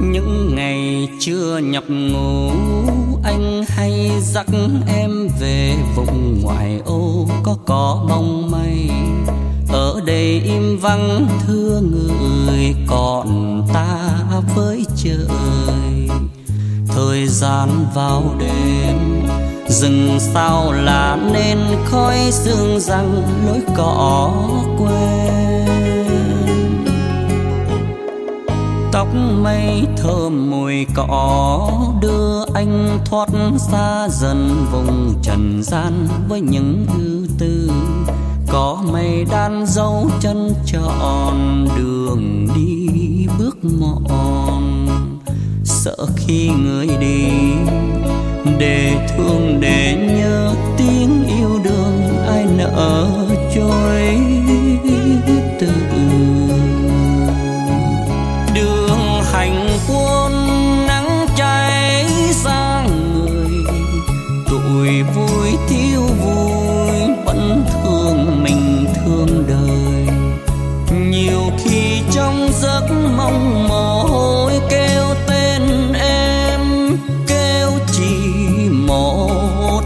Những ngày chưa nhập ngũ, anh hay dắt em về vùng ngoại ô có bóng mây. Ở đây im vắng thưa người, còn ta với trời. Thời gian vào đêm, rừng sao lá nên khói sương răng lối cỏ quen. Tóc mây thơm mùi cỏ đưa anh thoát xa dần vùng trần gian với những ưu tư. Có mây đan dấu chân trọn đường đi bước mòn. Sợ khi người đi để thương để nhớ tiếng yêu đương ai nỡ trôi từ. Đường hành quân nắng cháy ra người, tuổi vui thiếu vui vẫn thương mình thương đời. Nhiều khi trong giấc mong mồ hôi kêu tên em, kêu chỉ một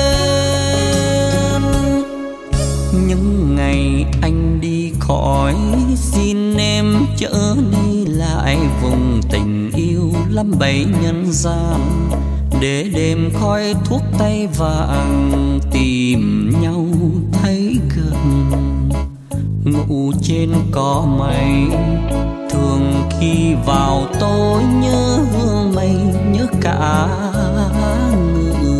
tên. Những ngày anh đi khỏi, xin em chở đi lại vùng tình yêu lắm bấy nhân gian. Để đêm khói thuốc tay vàng tìm nhau thấy gần. Ngủ trên cỏ mây, thường khi vào tối nhớ hương mây, nhớ cả người.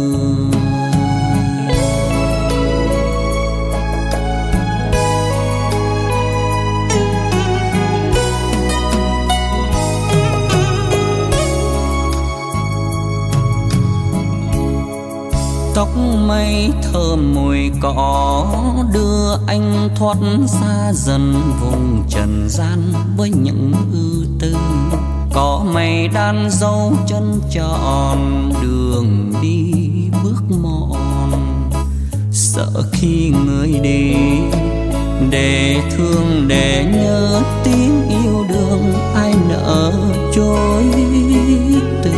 Tóc mây thơm mùi cỏ đưa anh thoát xa dần vùng trần gian với những ưu tư. Có mây đan dấu chân tròn đường đi bước mòn. Sợ khi người đi để thương để nhớ tiếng yêu đương ai nỡ trôi từ.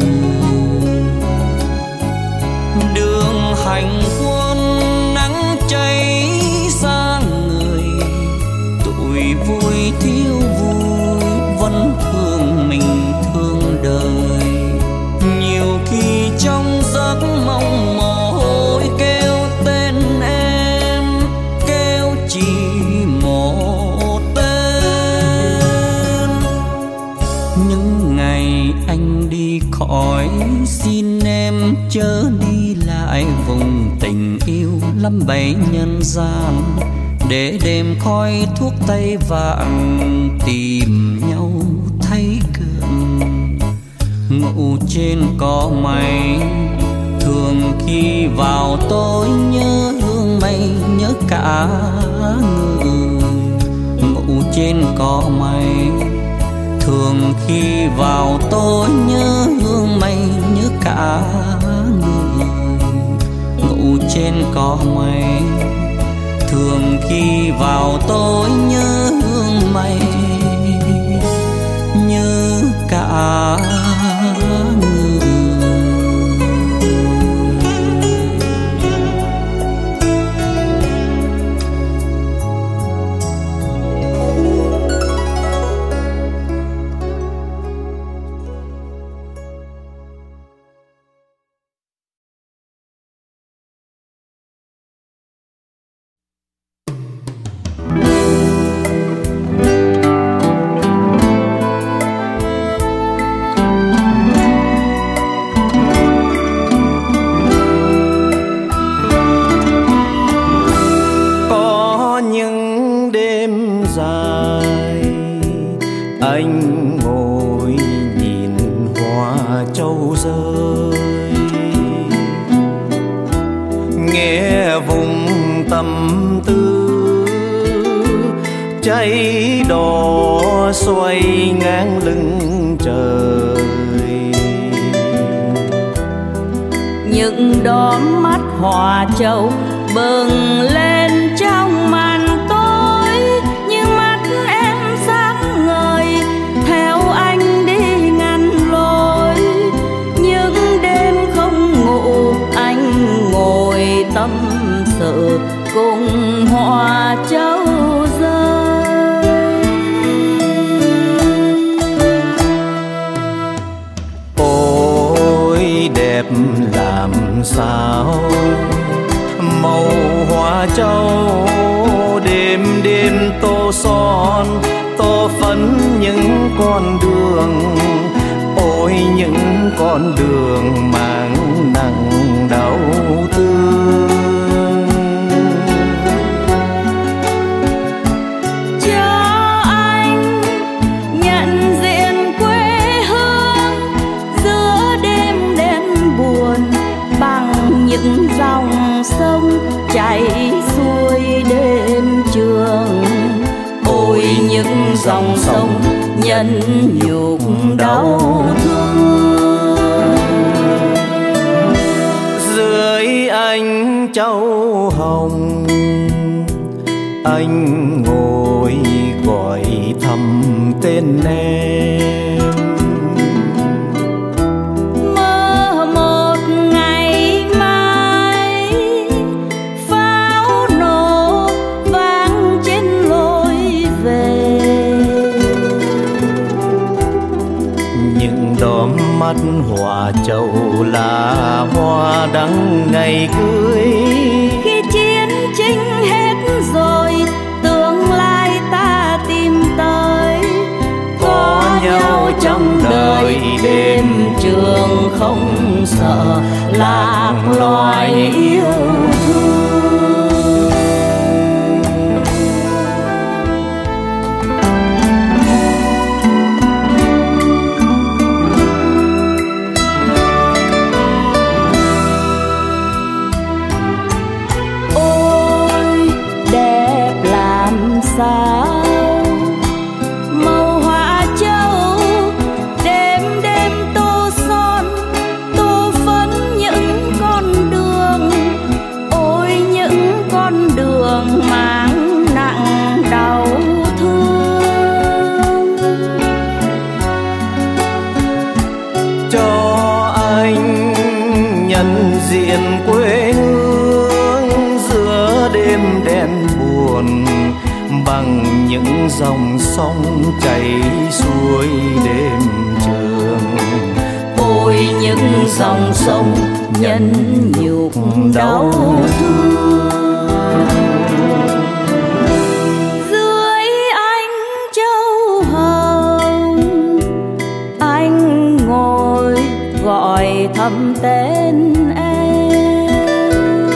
Đường hành quân nắng cháy xa người, tuổi vui thiếu vui vẫn thương mình thương đời. Nhiều khi trong giấc mong mồ hôi kêu tên em, kêu chỉ một tên. Những ngày anh đi khỏi, xin em chớ đi lại vùng tình yêu lắm bấy nhân gian. Để đêm khói thuốc tay vàng tìm nhau thấy gần. Ngủ trên cỏ mây, thường khi vào tối nhớ hương mây, nhớ cả người. Ngủ trên cỏ mây, thường khi vào tối nhớ hương mây, nhớ cả người. Ngủ trên cỏ mây, thường khi vào tối nhớ hương mây, nhớ cả người. Cháy đỏ xoay ngang lưng trời, những đóm mắt hòa châu bừng lên trong màn tối, như mắt em sáng ngời theo anh đi ngang. con đường mang nặng đau thương. Cho anh nhận diện quê hương giữa đêm đen buồn, bằng những dòng sông chảy xuôi đêm trường. Ôi những dòng sông nhân nhục đau thương. Dưới ánh châu hồng anh ngồi gọi thầm tên em. Mơ một ngày mai pháo nổ vang trên lối về. Những đốm mắt hòa trầu là hoa đắng ngày cưới. Khi chiến tranh hết rồi tương lai ta tìm tới. Có nhau trong đời đêm trường không sợ lạc loài yêu thương. Ôi đẹp làm sao màu hoa châu, đêm đêm tô son tô phấn những con đường. Ôi những con đường mang nặng đau thương. Cho anh nhận diện quê hương giữa đêm đen buồn, bằng những dòng sông chảy xuôi đêm trường. Ôi những dòng sông nhân nhục đau thương. Dưới ánh châu hồng anh ngồi gọi thầm tên em.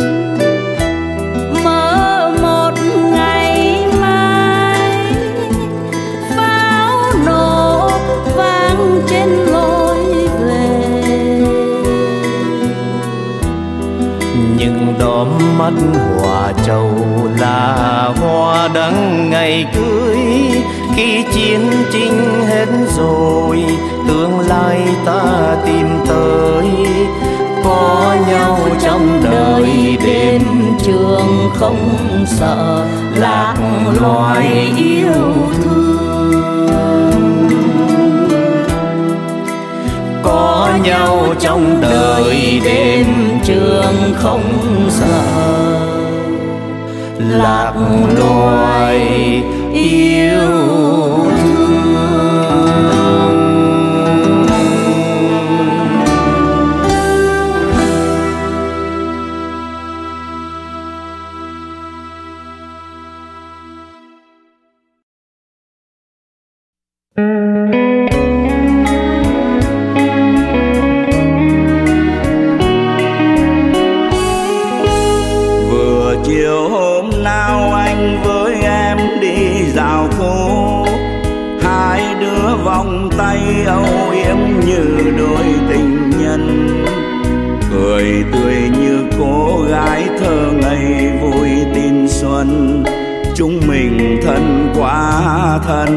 Mơ một ngày mai pháo nổ vang trên lối về. Những đốm mắt hòa trầu là hoa đắng ngày cưới. Khi chiến tranh hết rồi tương lai ta tìm tới. Có nhau trong đời đêm trường không sợ lạc loài yêu thương. Có nhau trong đời đêm trường không sợ lạc loài yêu thương. Vừa chiều hôm nào anh với em đi dạo phố, hai đứa vòng tay âu yếm như đôi tình nhân, cười tươi như cô gái thơ ngây vui tin xuân. Chúng mình thân quá thân.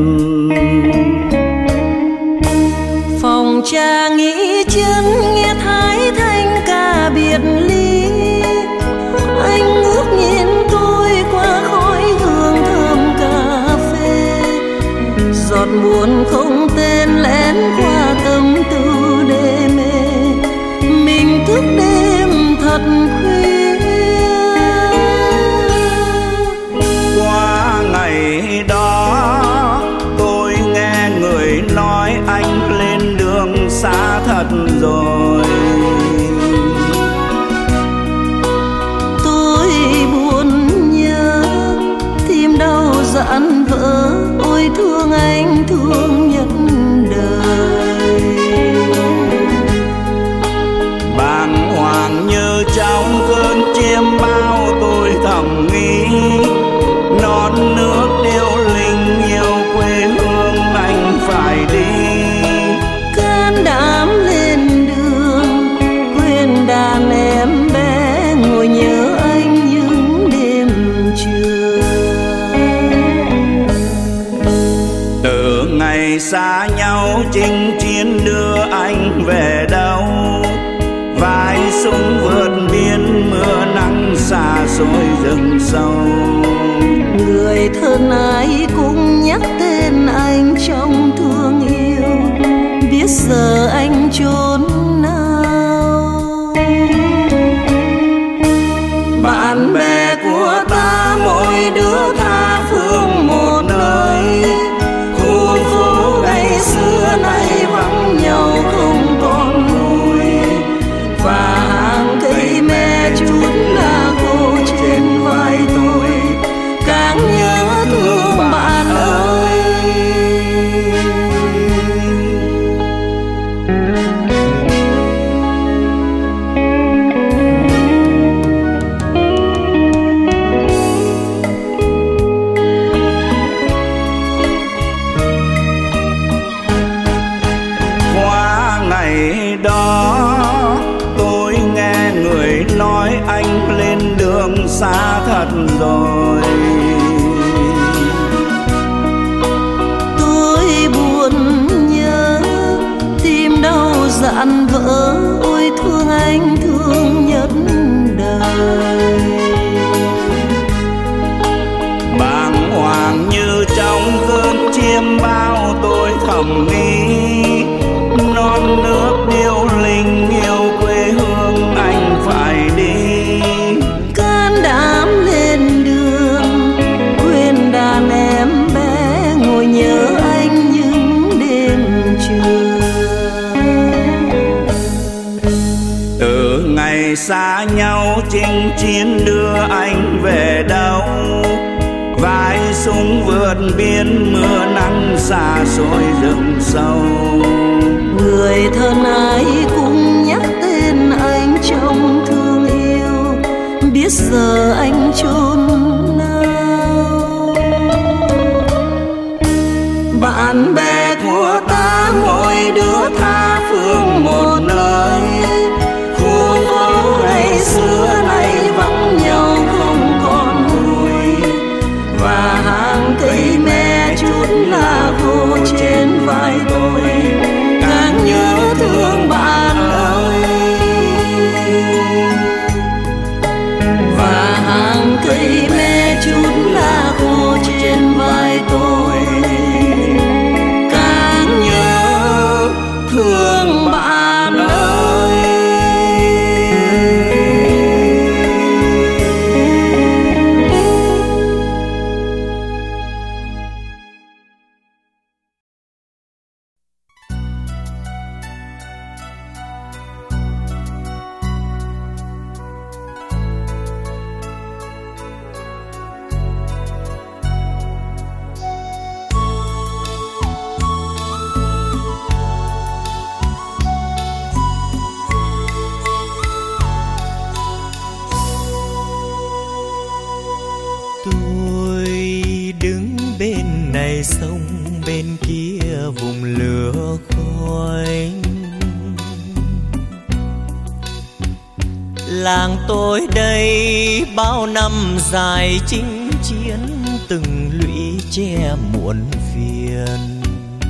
Phòng trà nghĩ chân nghe thái thanh ca biệt ly. Anh ngước nhìn tôi qua khói hương thơm cà phê. Giọt buồn không tên lén qua tâm tư đê mê. Mình thức đêm thật khuya. Qua ngày đó tôi nghe người nói anh lên đường xa thật rồi. Tôi buồn nhớ tim đau dạn vỡ. Ôi thương anh thương nhất đời. xa nhau chinh chiến đưa anh về đâu, vai súng vượt biên mưa nắng xa xôi rừng sâu. Người thân ai cũng nhắc tên anh trong thương yêu, biết giờ anh chốn nào. Bạn bè của ta mỗi đứa tha phương một nơi, khu phố ngày xưa nay vắng nhau không còn ngồi, và hàng cây me chút lá khô trên vai tôi càng nhớ thương bạn ơi. Qua ngày đó tôi nghe người nói anh lên đường xa thật rồi. Tôi buồn nhớ tim đau dạn vỡ, ôi thương anh thương nhất đời. Bàng hoàng như trong cơn chiêm bao tôi thầm nghĩ, non nước điêu linh yêu quê hương anh phải đi. Can đảm lên đường quên đàn em bé, ngồi nhớ anh những đêm trưa. Từ ngày xa nhau chinh chiến đưa anh về đâu, vai súng vượt biên mưa nắng xa xôi rừng sâu. Người thân ai cũng nhắc tên anh trong thương yêu, biết giờ anh chốn nào. Bạn bè của ta mỗi đứa tha phương một nơi, khu phố ngày xưa nay vắng nhau không còn ngồi, và hàng cây me chút lá khô trên vai tôi càng nhớ thương bạn ơi. Và hàng cây me chút lá khô trên vai tôi càng nhớ thương bạn ơi. Sông bên kia vùng lửa khói, làng tôi đây bao năm dài chinh chiến, từng lũy che muộn phiền.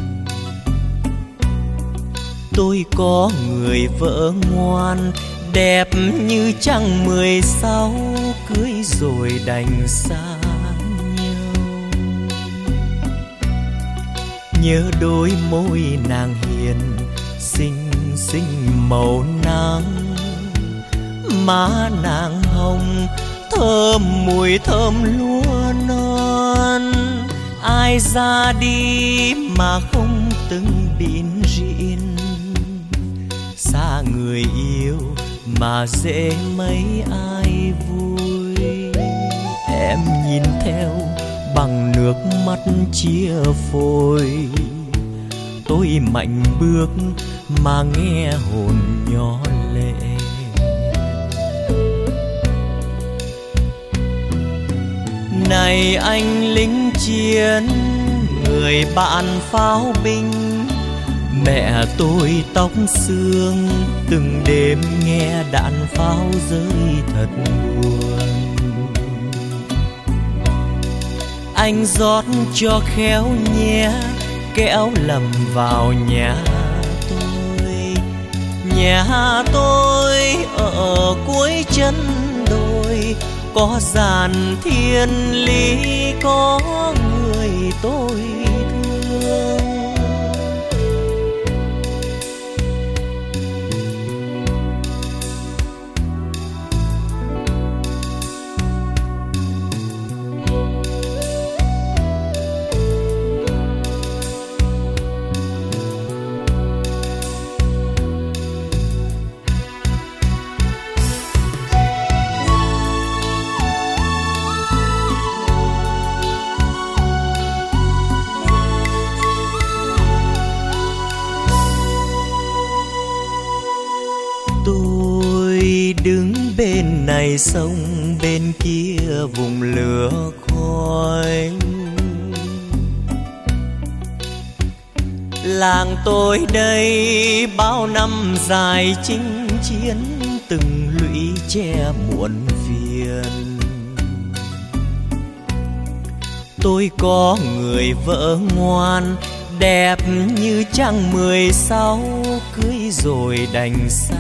Tôi có người vợ ngoan đẹp như trăng 16, cưới rồi đành xa. Nhớ đôi môi nàng hiền xinh xinh màu nắng, má nàng hồng thơm mùi thơm lúa non. Ai ra đi mà không từng bỉn rỉn, xa người yêu mà dễ mấy ai vui. Em nhìn theo bằng nước mắt chia phôi, tôi mạnh bước mà nghe hồn nhỏ lệ. Này anh lính chiến, người bạn pháo binh, mẹ tôi tóc xương, từng đêm nghe đạn pháo rơi thật buồn. Anh rót cho khéo nhé, kéo lầm vào nhà tôi. Nhà tôi ở cuối chân đồi, có dàn thiên lý, có người tôi thương. Đứng bên này sông, bên kia vùng lửa khói. Làng tôi đây bao năm dài chinh chiến, từng lũy che muộn phiền. Tôi có người vợ ngoan, đẹp như trăng 16, cưới rồi đành xa.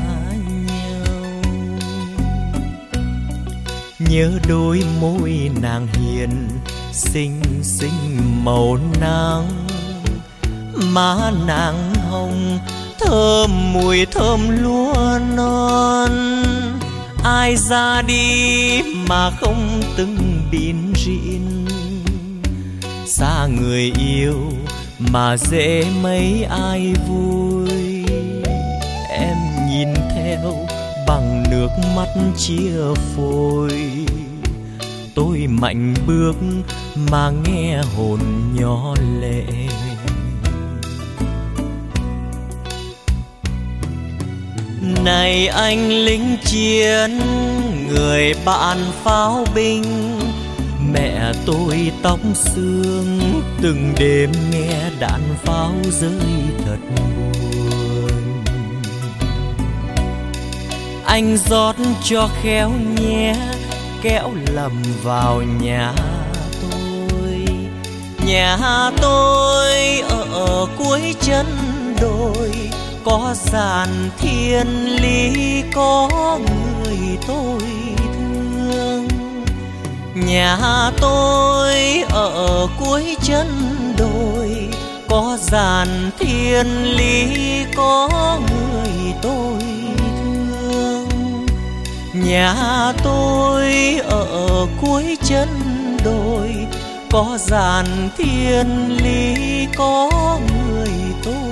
Nhớ đôi môi nàng hiền, xinh xinh màu nắng. Má nàng hồng, thơm mùi thơm lúa non. Ai ra đi mà không từng bỉn rỉn. Xa người yêu mà dễ mấy ai vui. Em nhìn theo bằng nước mắt chia phôi. Tôi mạnh bước mà nghe hồn nhỏ lệ. Này anh lính chiến, người bạn pháo binh. Mẹ tôi tóc xương, từng đêm nghe đạn pháo rơi thật buồn. Anh rót cho khéo nhé, kéo lầm vào nhà tôi. Nhà tôi ở cuối chân đồi, có dàn thiên lý, có người tôi thương. Nhà tôi ở cuối chân đồi, có dàn thiên lý, có người tôi thương. Nhà tôi ở cuối chân đồi, có dàn thiên lý, có người tôi thương.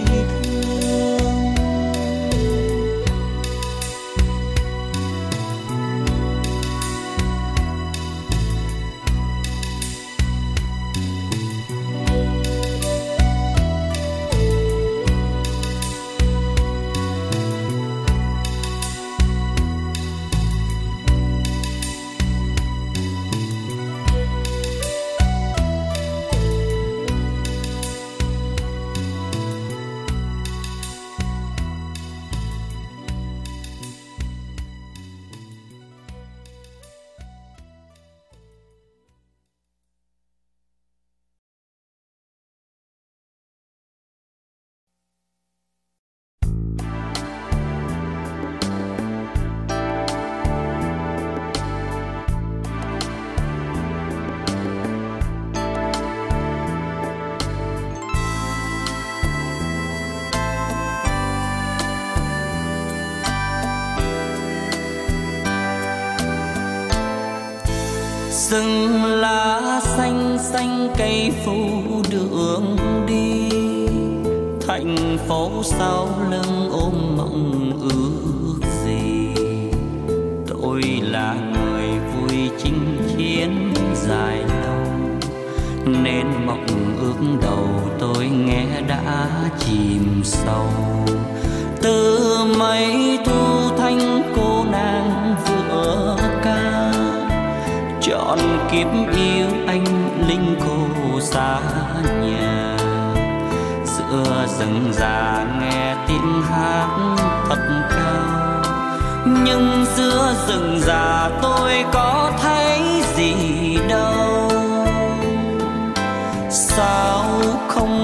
Rừng lá xanh xanh cây phủ đường đi, thành phố sau lưng ôm mộng ước gì. Tôi là người vui chinh chiến dài lâu, nên mộng ước đầu tôi nghe đã chìm sâu. Từ mấy thu thanh cô nàng vừa ca, trọn kiếp yêu anh linh cô xa nhà. Giữa rừng già nghe tiếng hát thật cao, nhưng giữa rừng già tôi có thấy gì đâu. Sao không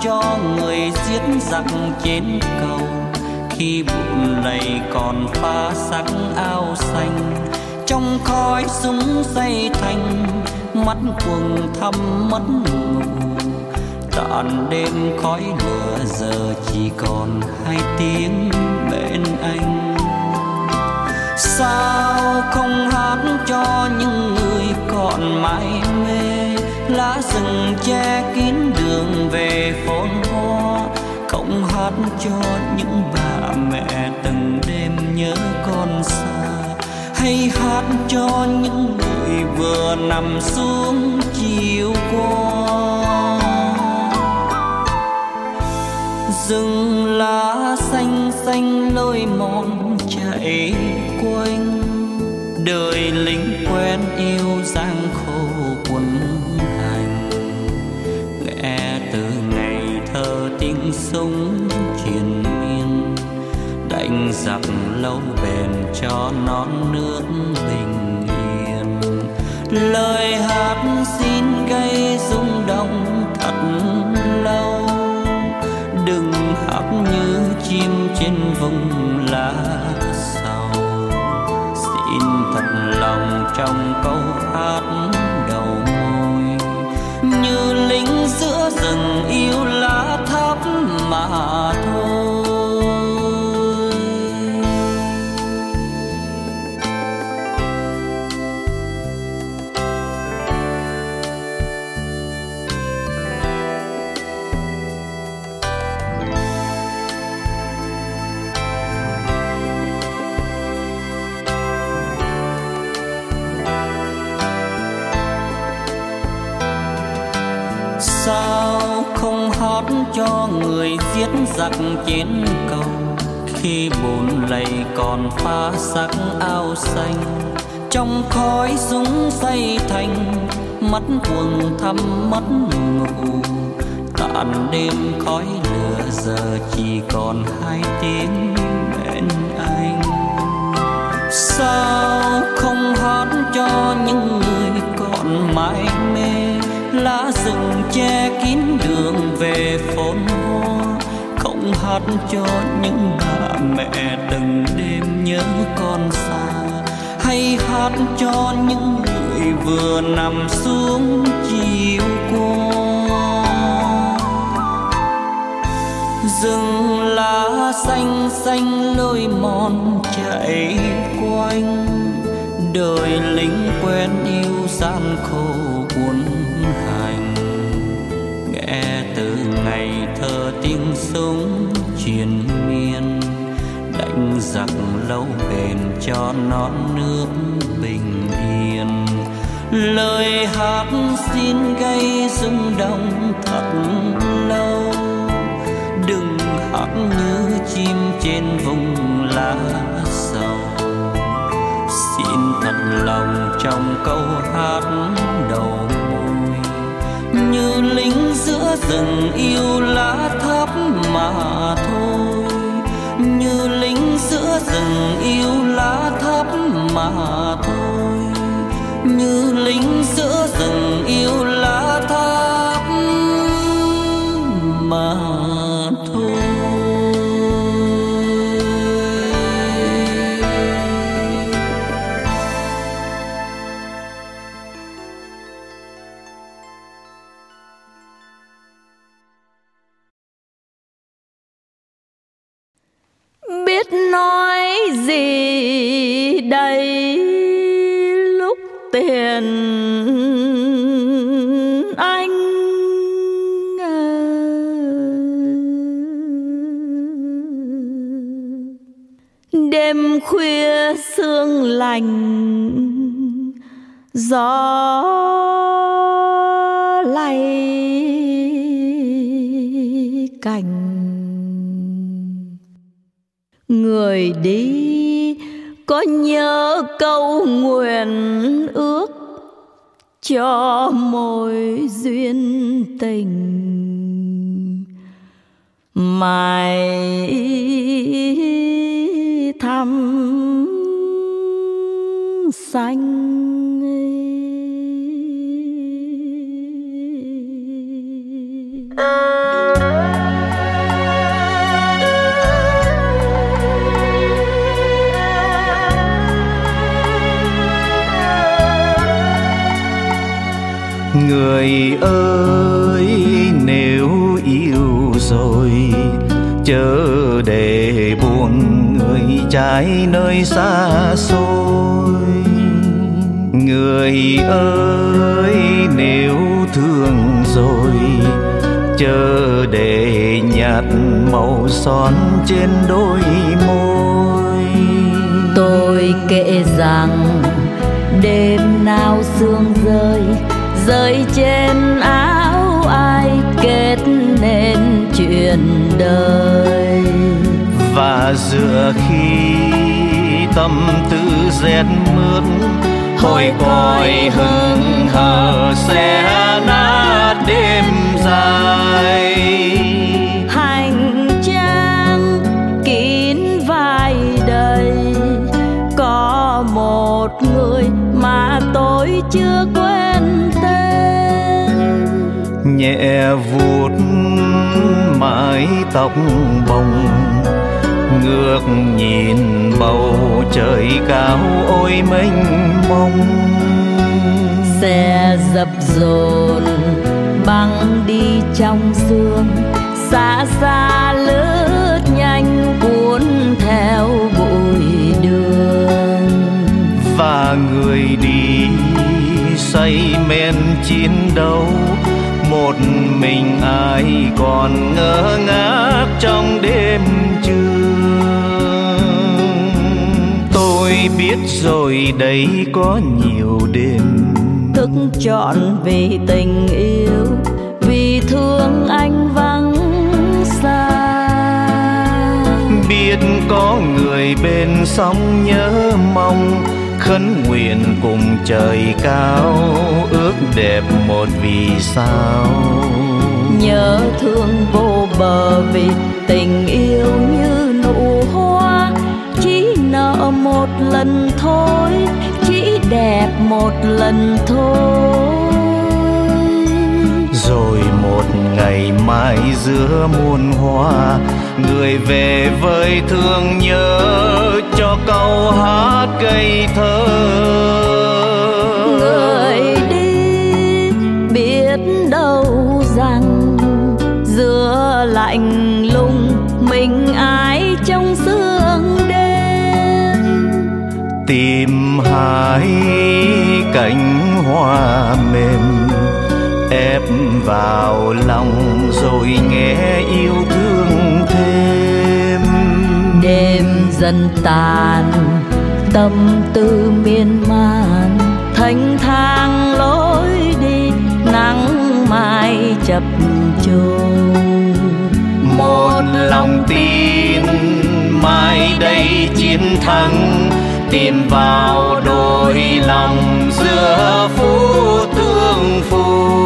cho người giết giặc trên cầu. Khi bụi lầy còn pha sắc áo xanh, trong khói súng xây thành mắt quầng thăm mất ngủ. Tàn đêm khói lửa giờ chỉ còn hai tiếng bên anh. Sao không hát cho những người còn mãi mê, lá rừng che kín đường về phồn hoa. Không hát cho những bà mẹ từng đêm nhớ con xa, hay hát cho những người vừa nằm xuống chiều qua. Rừng lá xanh xanh lối mòn chạy quanh, đời lính quen yêu giang khổ quân hành. Nghe từ ngày thơ tiếng súng triền miên, đánh giặc lâu bền cho non nước bình yên. Lời hát xin gây rung động thật lâu, đừng hát như chim trên vùng lá sầu. Xin thật lòng trong câu hát đầu môi, như lính giữa rừng yêu lá thắm mà thôi. Sao không hát cho người giết giặc trên cầu. Khi bùn lầy còn pha sắc áo xanh, trong khói súng xây thành mắt quầng thăm mất ngủ. Tàn đêm khói lửa giờ chỉ còn hai tiếng bên anh. Sao không hát cho những người còn mãi mê, lá rừng che kín đường về phồn hoa. Không hát cho những bà mẹ từng đêm nhớ con xa, hay hát cho những người vừa nằm xuống chiều qua. Rừng lá xanh xanh lối mòn chạy quanh, đời lính quen yêu gian khổ buồn hành. Nghe từ ngày thơ tiếng súng triền miên, đánh giặc lâu bền cho non nước bình yên. Lời hát xin gây rung động thật lâu, đừng hát như chim trên vùng lá sầu. Xin thật lòng trong câu hát đầu môi, như lính giữa rừng yêu lá thắm mà thôi. Như lính giữa rừng yêu lá thắm mà thôi. Như lính giữa rừng yêu lá thắm mà thôi. Biết nói gì đây lúc tiền anh đêm khuya sương lạnh gió lay cành. Người đi có nhớ câu nguyện ước cho mối duyên tình mãi thăm xanh. Người ơi nếu yêu rồi chớ để buồn người trái nơi xa xôi. Người ơi nếu thương rồi chớ để nhạt màu son trên đôi môi. Tôi kể rằng đêm nào sương rơi rơi trên áo ai kết nên chuyện đời. Và giữa khi tâm tư rét mướt hồi còi hững hờ sẽ nát đêm dài. Hành trang kín vai đầy có một người mà tôi chưa quên tên. Nhẹ vuốt mái tóc bồng ngước nhìn bầu trời cao ôi mênh mông. Xe dập dồn băng đi trong sương, xa xa lướt nhanh cuốn theo bụi đường. Và người đi say men chiến đấu, một mình ai còn ngơ ngác trong đêm trường. Tôi biết rồi đấy có nhiều đêm Thức trọn vì tình yêu, vì thương anh vắng xa. Biết có người bên sóng nhớ mong, khấn nguyện cùng trời cao, ước đẹp một vì sao. Nhớ thương vô bờ vì tình yêu như nụ hoa, chỉ nở một lần thôi, chỉ đẹp một lần thôi. Rồi một ngày mai giữa muôn hoa, người về với thương nhớ cho câu hát cây thơ. Người đi biết đâu rằng giữa lạnh lùng mình ai trong sương đêm. Tìm hai cánh hoa mềm ép vào lòng rồi nghe yêu thương thêm. Đêm dần tàn tâm tư miên man, thanh thang lối đi nắng mai chập chờn. Một lòng tin mai đây chiến thắng, tìm vào đôi lòng giữa phú tương phùng.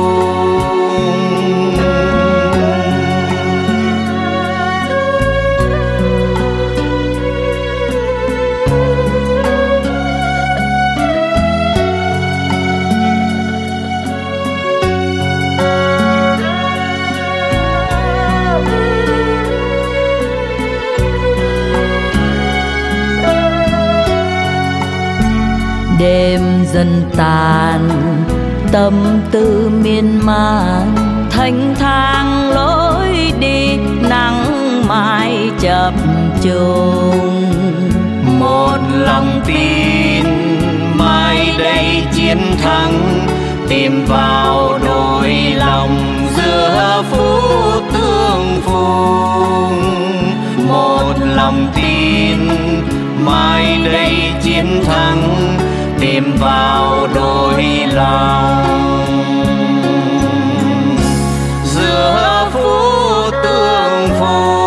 Đêm dần tàn tâm tư miên man, thanh thang lối đi nắng mai chập chờn. Một lòng tin mai đây chiến thắng, tìm vào đôi lòng giữa phú tương phùng. Một lòng tin mai đây chiến thắng, tìm vào đôi lòng giữa phú tương phùng.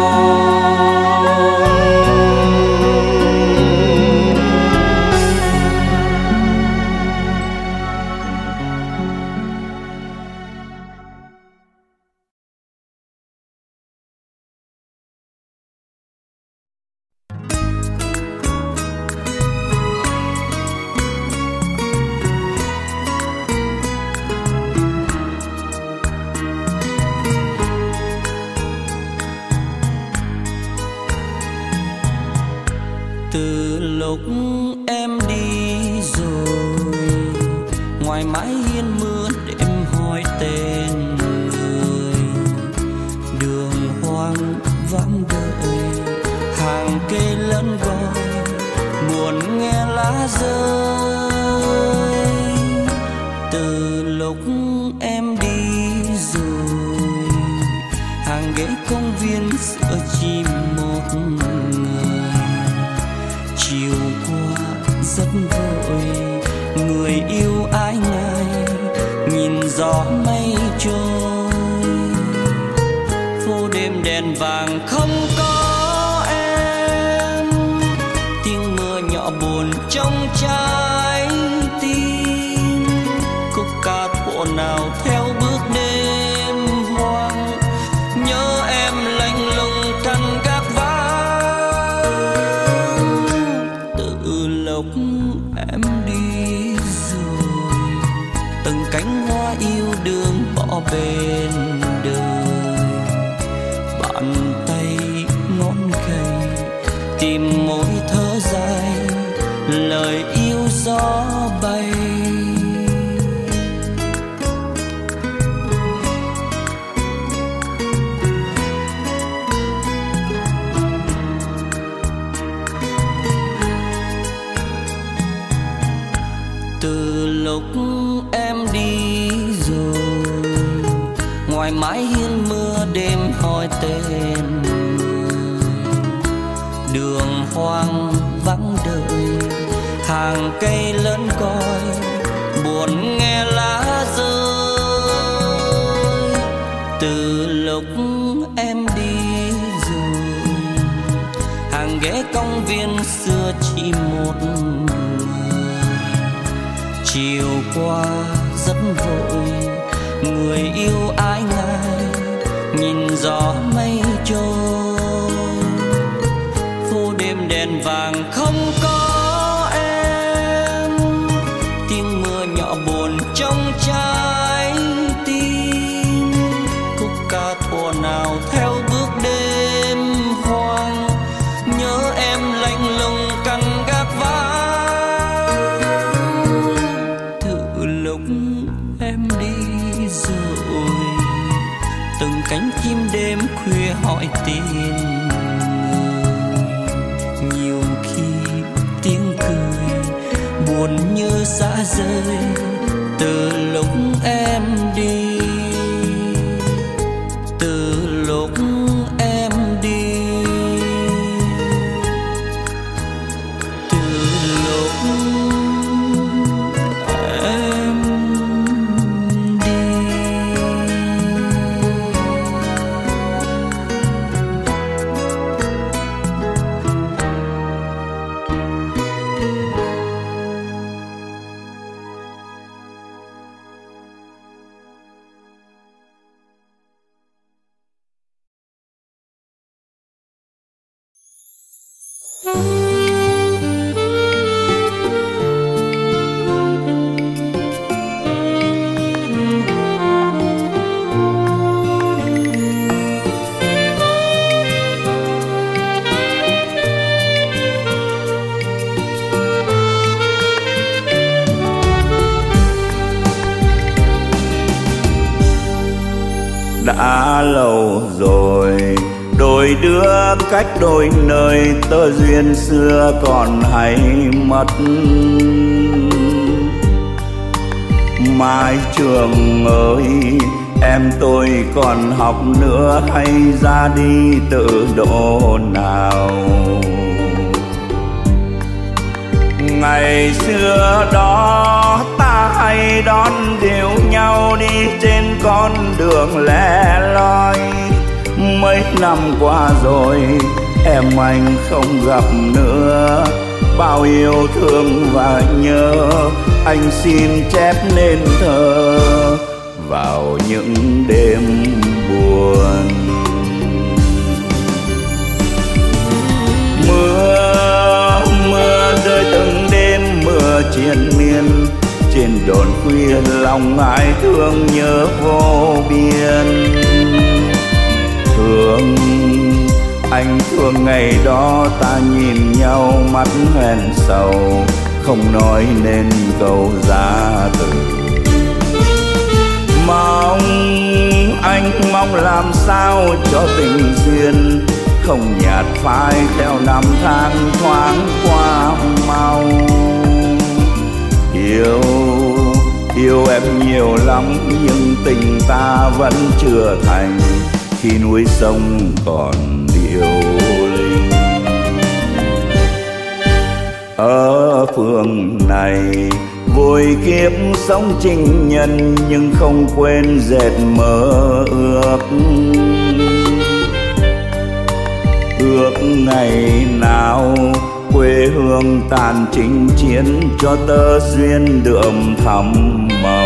Từ lúc em đi rồi, ngoài mái hiên mưa đêm hoang vắng đợi, hàng cây lẫn gọi buồn nghe lá rơi. Từ lúc em đi rồi, hàng ghế công viên giữa chỉ một người. Chiều qua rất vội, người yêu ái ngại nhìn gió mây trôi. Phố đêm đèn vàng không có em, tiếng mưa nhỏ buồn trong trái tim. Khúc ca thuở nào theo bước đêm hoang, nhớ em lạnh lùng căn gác vắng. Từ lúc em đi rồi, từng cánh hoa yêu đương bỏ bên đời. Bàn tay ngón gầy tìm môi thở dài, lời yêu gió bay. Từ lúc em đi rồi, ngoài mái hiên mưa đêm hỏi tên người. Đường hoang vắng đợi, hàng cây lớn coi buồn nghe lá rơi. Từ lúc em đi rồi, hàng ghế công viên xưa chỉ một người. Chiều qua rất vội, người yêu ái ngại nhìn gió mây trôi. Phố đêm đèn vàng không có em, tiếng mưa nhỏ buồn trong trái tim. Khúc ca thuở nào theo bước đêm hoang, nhớ em lạnh lùng căn gác vắng. Từ lúc em đi rồi, từng cánh chim đêm khuya hỏi tin người. Nhiều khi tiếng cười buồn như xa rơi, từ lúc em đi. Từ lúc em đi, từ lúc em đi. Đã lâu rồi đôi đứa cách đôi nơi, tơ duyên xưa còn hay mất. Mai trường ơi, em tôi còn học nữa hay ra đi từ độ nào? Ngày xưa đó ta hay đón dìu nhau đi trên con đường lẻ loi. Mấy năm qua rồi em anh không gặp nữa, bao yêu thương và nhớ anh xin chép nên thơ vào những đêm buồn. Mưa rơi từng đêm, mưa triền miên trên đồn khuya, lòng ai thương nhớ vô biên. Thương anh thương ngày đó ta nhìn nhau mắt hoen sầu, không nói nên câu giá từ. Anh mong làm sao cho tình duyên không nhạt phai theo năm tháng thoáng qua mau. Yêu em nhiều lắm nhưng tình ta vẫn chưa thành, khi núi sông còn điêu linh. Ở phương này vui kiếp sống trinh nhân nhưng không quên dệt mơ ước. Ước ngày nào quê hương tàn chinh chiến cho tơ duyên đượm thắm màu.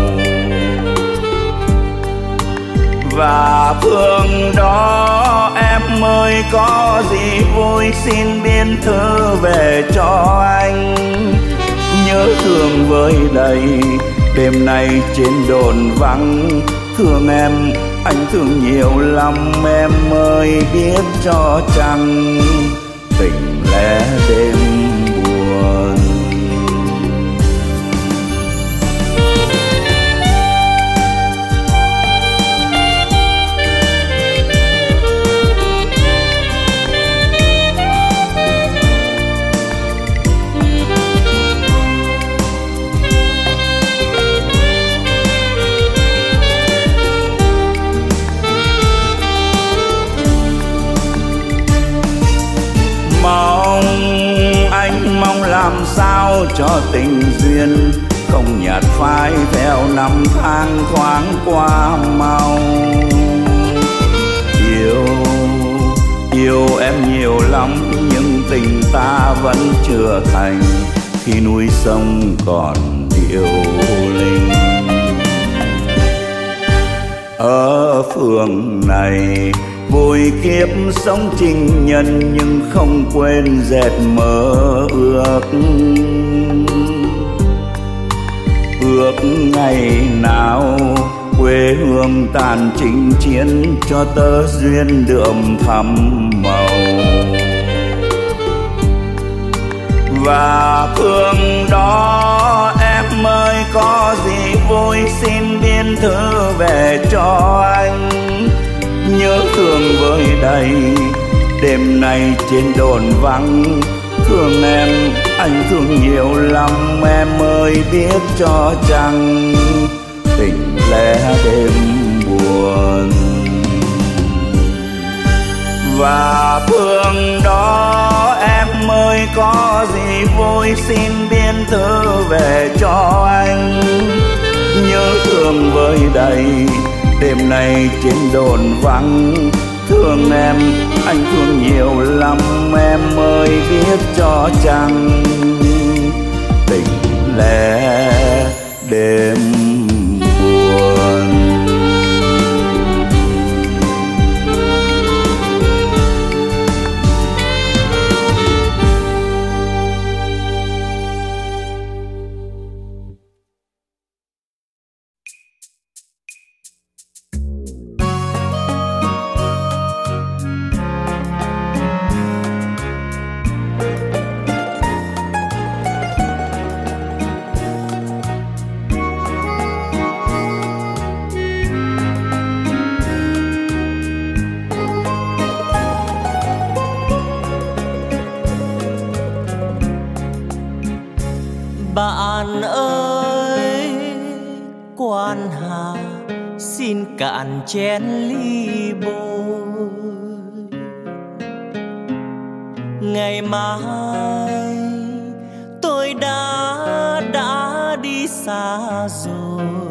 Và phương đó em ơi có gì vui xin biên thư về cho anh. Nhớ thương với đầy đêm nay trên đồn vắng, thương em anh thương nhiều lắm em ơi biết cho chăng tình lẽ đêm buồn. Làm sao cho tình duyên không nhạt phai theo năm tháng thoáng qua mau. Yêu em nhiều lắm nhưng tình ta vẫn chưa thành, khi núi sông còn điêu linh. Ở phường này vui kiếp sống trinh nhân nhưng không quên dệt mơ ước. Ước ngày nào quê hương tàn chinh chiến cho tơ duyên đượm thắm màu. Và phương đó em ơi có gì vui xin biên thư về cho anh. Nhớ thương với đầy đêm nay trên đồn vắng, thương em anh thương nhiều lắm em ơi biết cho chăng tình lẽ đêm buồn. Và phương đó em ơi có gì vui xin biên thư về cho anh. Nhớ thương với đầy đêm nay trên đồn vắng, thương em anh thương nhiều lắm em ơi biết cho chăng tình lẽ đêm buồn. Bạn ơi quan hà xin cạn chén ly bồi. Ngày mai tôi đã đi xa rồi,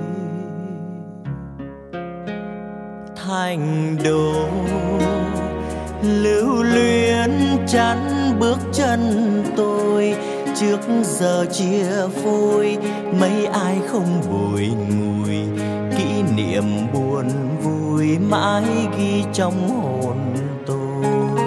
thành đô lưu luyến chắn bước chân tôi. Trước giờ chia phôi mấy ai không bồi ngùi, kỷ niệm buồn vui mãi ghi trong hồn tôi.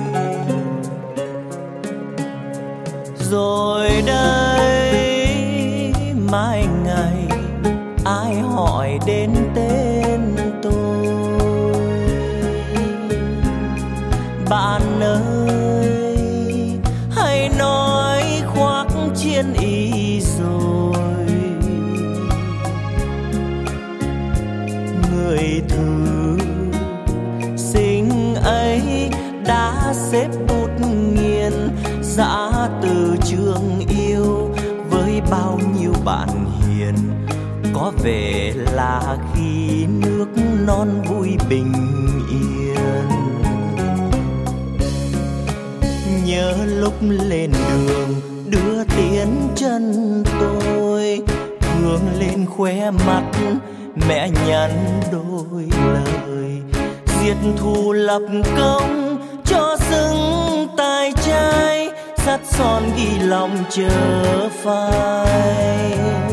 Rồi đây mai ngày ai hỏi đến tên tôi, bạn ơi hãy nói khoác chiến y rồi. đã xếp bút nghiền dã từ trường yêu với bao nhiêu bạn hiền. Có vẻ là khi nước non vui bình yên. Nhớ lúc lên đường đưa tiến chân tôi, hướng lên khóe mắt mẹ nhắn đôi lời. Diệt thù lập công cho xứng tài trai, sắt son ghi lòng chờ phai.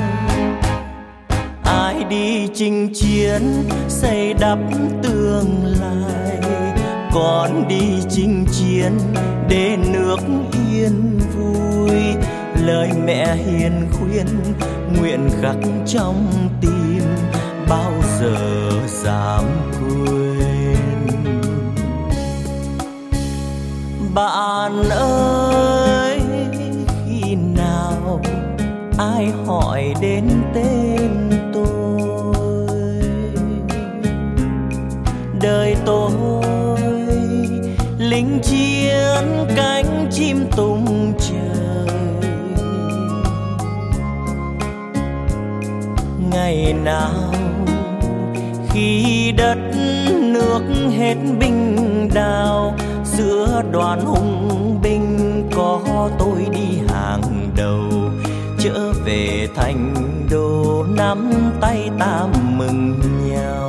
Ai đi chinh chiến xây đắp tương lai, còn đi chinh chiến để nước yên vui. Lời mẹ hiền khuyên nguyện khắc trong tim, bao giờ dám quên. Bạn ơi, khi nào ai hỏi đến tên tôi? Đời tôi lính chiến cánh chim tung trời. Ngày nào khi đất nước hết binh đao, giữa đoàn hùng binh có tôi đi hàng đầu. Trở về thành đô nắm tay ta mừng nhau.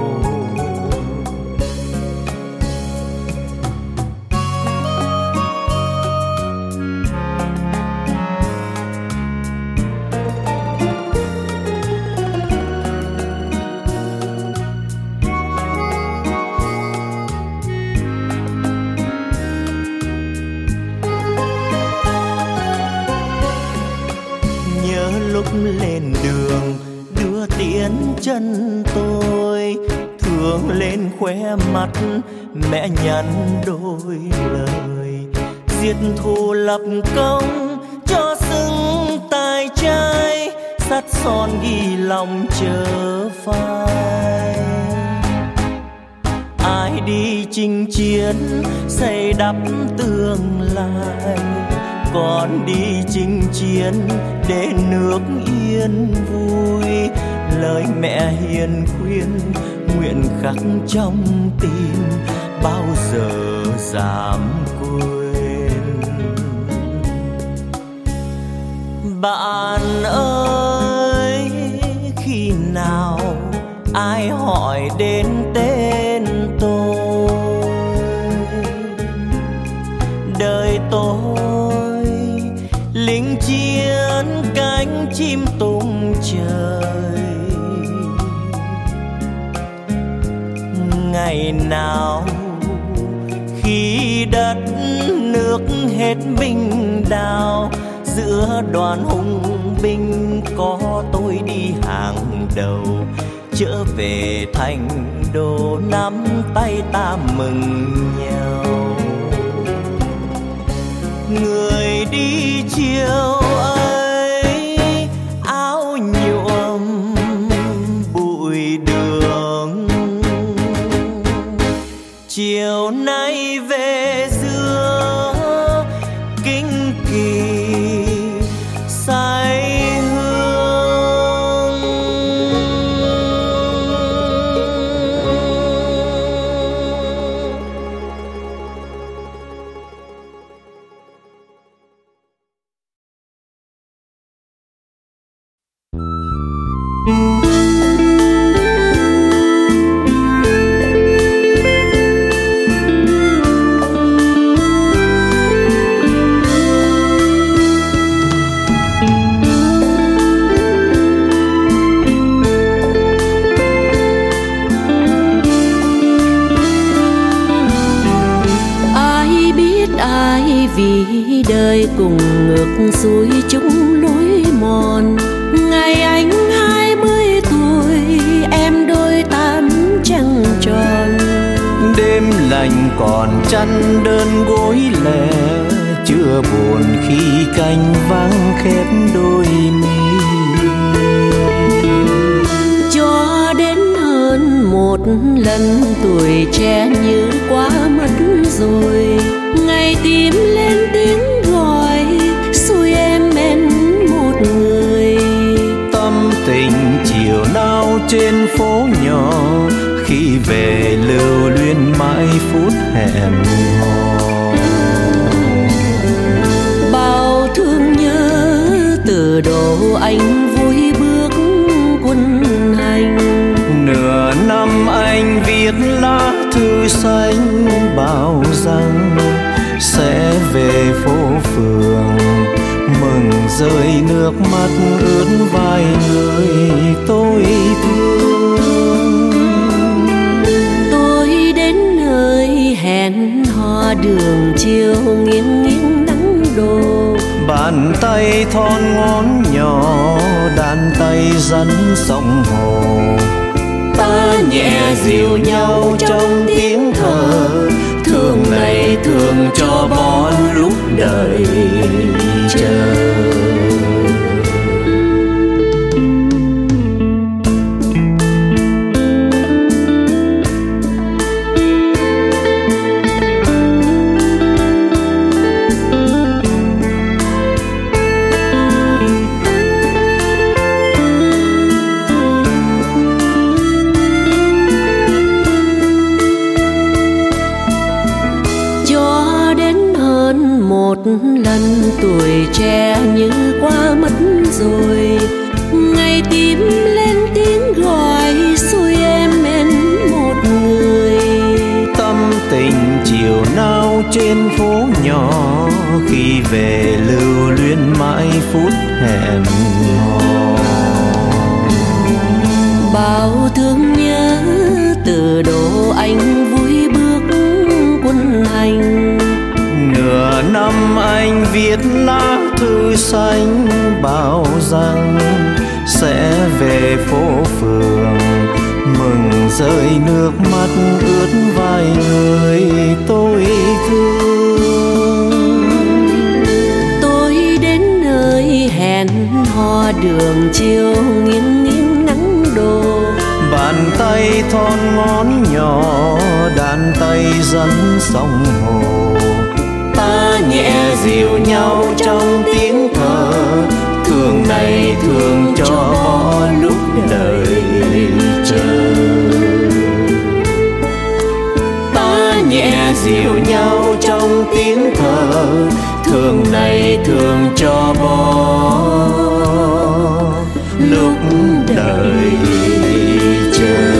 Lên đường đưa tiến chân tôi, thương lên khóe mắt mẹ nhắn đôi lời. Diệt thù lập công cho xứng tài trai, sắt son ghi lòng chờ phai. Ai đi chinh chiến xây đắp tương lai, còn đi chinh chiến để nước yên vui. Lời mẹ hiền khuyên nguyện khắc trong tim, bao giờ dám quên. Bạn ơi, khi nào ai hỏi đến tên tôi? Đời tôi lính chiến cánh chim tung trời. Ngày nào khi đất nước hết binh đao, giữa đoàn hùng binh có tôi đi hàng đầu. Trở về thành đô nắm tay ta mừng nhau. Người đi chiều ấy áo nhuộm bụi đường, chiều nay về giữa kinh kỳ say hương. Vì đời cùng ngược xuôi chung lối mòn. Ngày anh 20 tuổi, em đôi 8 trăng tròn. Đêm lạnh còn chăn đơn gối lẻ, chưa buồn khi canh vắng khép đôi mi. Cho đến hơn một lần tuổi trẻ như quá mất rồi. Ngày tím lên tiếng gọi xui em bên một người. Tâm tình chiều nào trên phố nhỏ, khi về lưu luyến mãi phút hẹn hò. Bao thương nhớ từ độ anh vui bước quân hành. Nửa năm anh viết lá thư xanh bảo rằng sẽ về phố phường, mừng rơi nước mắt ướt vai người tôi thương. Tôi đến nơi hẹn hò đường chiều nghiêng nghiêng nắng đổ. Bàn tay thon ngón nhỏ đàn tay dẫn sông hồ. Ta nhẹ dịu nhau trong tiếng thở, thương này thương cho bỏ lúc đời chờ. Một lần tuổi trẻ như qua mất rồi. Ngày tím lên tiếng gọi xui em bên một người. Tâm tình chiều nào trên phố nhỏ, khi về lưu luyến mãi phút hẹn hò. Bao thương nhớ từ độ anh vui bước quân hành. Nửa năm anh viết lá thư xanh bảo rằng sẽ về phố phường, mừng rơi nước mắt ướt vai người tôi thương. Tôi đến nơi hẹn hò đường chiều nghiêng nghiêng nắng đổ. Bàn tay thon ngón nhỏ đàn tay dẫn sông hồ. Ta nhẹ dịu nhau trong tiếng thở, thương này thương cho bỏ lúc đời chờ. Ta nhẹ dịu nhau trong tiếng thở, thương này thương cho bỏ lúc đời chờ.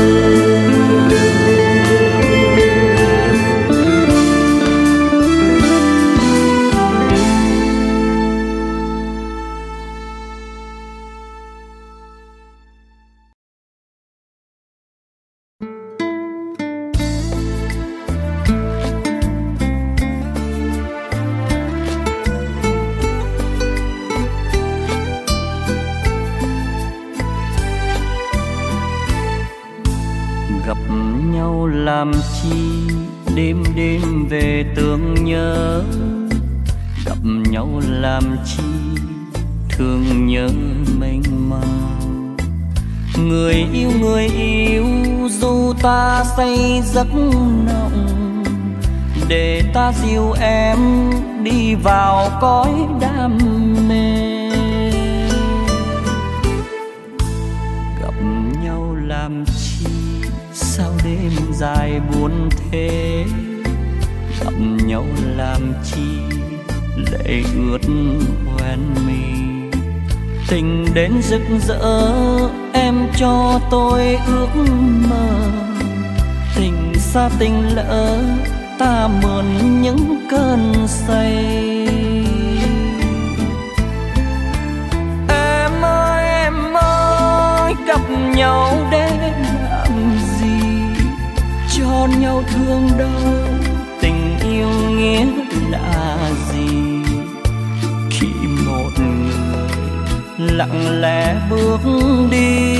Gặp nhau làm chi đêm đêm về tương nhớ. Gặp nhau làm chi thương nhớ mênh mang. Người yêu dù ta say giấc nồng, để ta dìu em đi vào cõi đam mê. Gặp nhau làm chi sao đêm dài buồn thế. Gặp nhau làm chi lệ ướt hoen mi. Tình đến rực rỡ em cho tôi ước mơ. Tình xa tình lỡ ta mượn những cơn say. Em ơi gặp nhau để làm gì, cho nhau thương đau. Tình yêu nghĩa là gì khi một người lặng lẽ bước đi.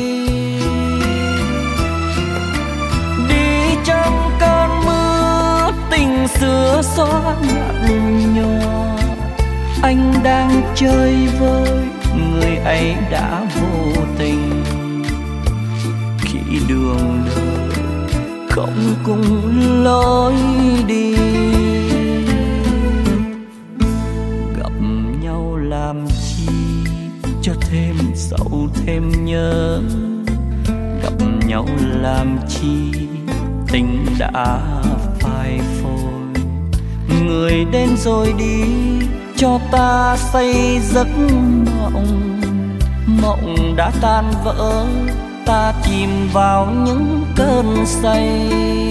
Đi trong cơn mưa tình xưa xóa nhạt nhòa. Anh đang chơi với người ấy đã vô tình. Khi đường đời không cùng lối đã phai phôi. Người đến rồi đi cho ta xây giấc mộng, mộng đã tan vỡ, ta chìm vào những cơn say.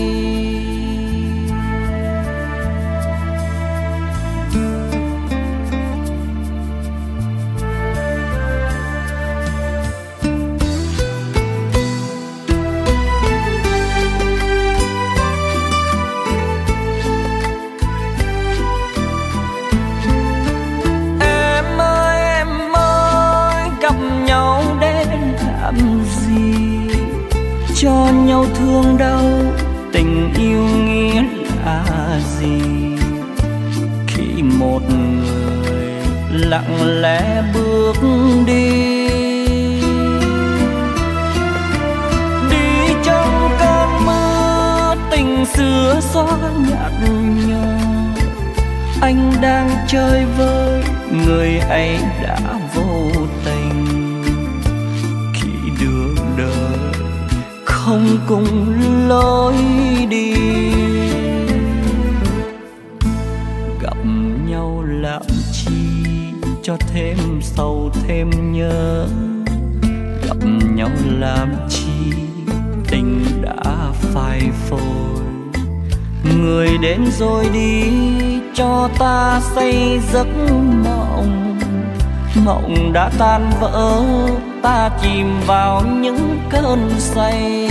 Cho nhau thương đau, tình yêu nghĩa là gì? Khi một người lặng lẽ bước đi, đi trong cơn mưa tình xưa xóa nhạt nhòa. Anh đang chơi vơi, người ấy đã vô tình. Khi đường đời không cùng lối đi, gặp nhau làm chi cho thêm sầu thêm nhớ. Gặp nhau làm chi tình đã phai phôi. Người đến rồi đi cho ta xây giấc mộng, mộng đã tan vỡ, ta chìm vào những cơn say.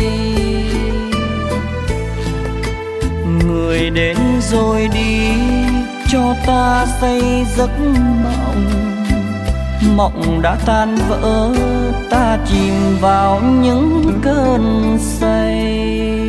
Người đến rồi đi cho ta xây giấc mộng, mộng đã tan vỡ, ta chìm vào những cơn say.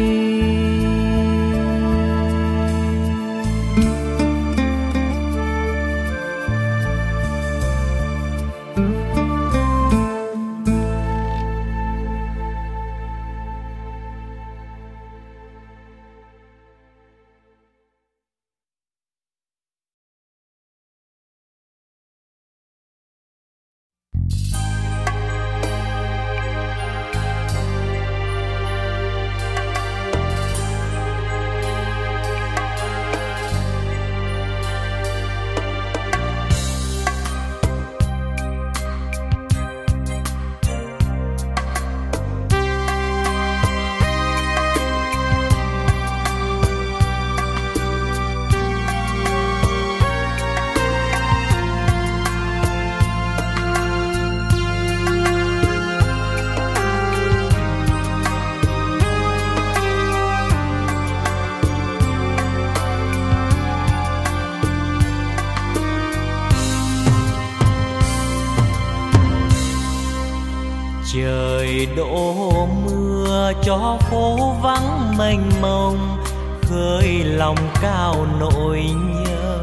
Trời đổ mưa cho phố vắng mênh mông, khơi lòng cao nỗi nhớ.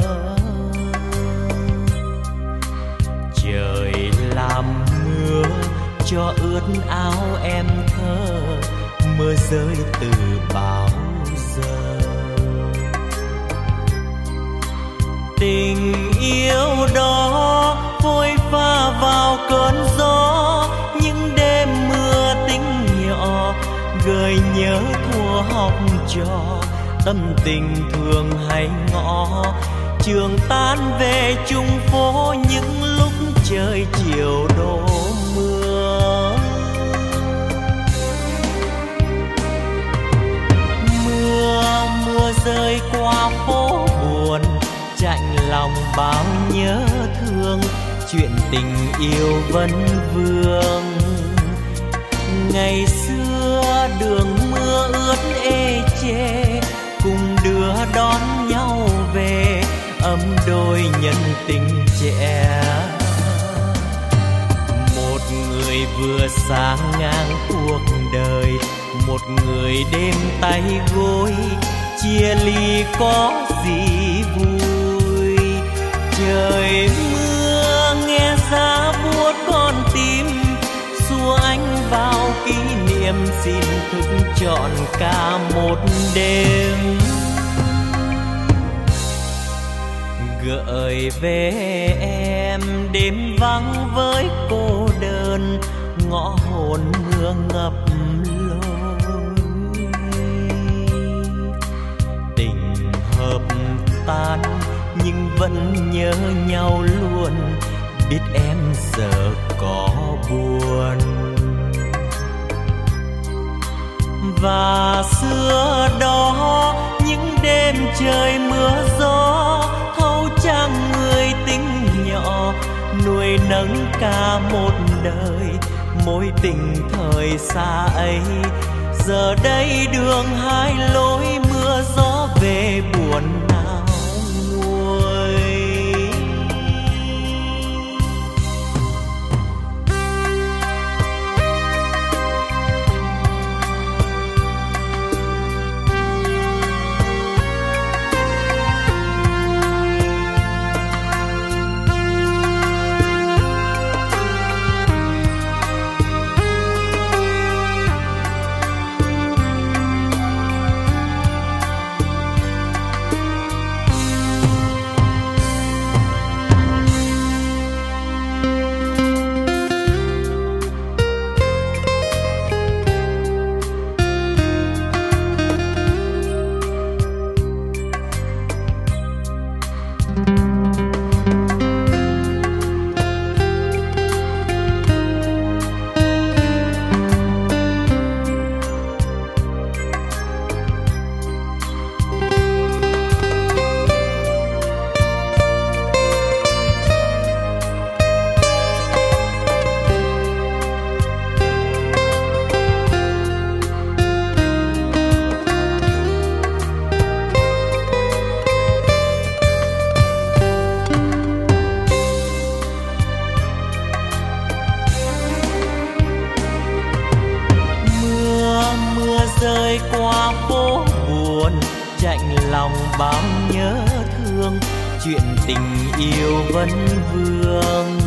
Trời làm mưa cho ướt áo em thơ, mưa rơi từ bao giờ. Tình yêu đó phôi pha vào cơn gió, những đêm mưa tính nhỏ gợi nhớ thuở học trò. Tâm tình thường hay ngõ trường tan về chung phố, những lúc trời chiều đổ mưa. Mưa rơi qua phố buồn, chạnh lòng bao nhớ thương. Chuyện tình yêu vẫn vương. Ngày xưa đường mưa ướt ê chê, cùng đưa đón nhau về ấm đôi nhân tình trẻ. Một người vừa sang ngang cuộc đời, một người đêm tay gối, chia ly có gì vui. Trời mưa nghe giá buốt con tim, xua anh vào kỷ niệm xin thức trọn cả một đêm. Gợi về em đêm vắng với cô đơn, ngõ hồn mưa ngập lối. tan, nhưng vẫn nhớ nhau luôn, biết em giờ có buồn. Và xưa đó những đêm trời mưa gió, thâu trăng người tính nhỏ, nuôi nấng cả một đời mối tình thời xa ấy. Giờ đây đường hai lối, mưa gió về buồn nào nguôi. Rơi qua phố buồn, chạnh lòng bao nhớ thương, chuyện tình yêu vẫn vương.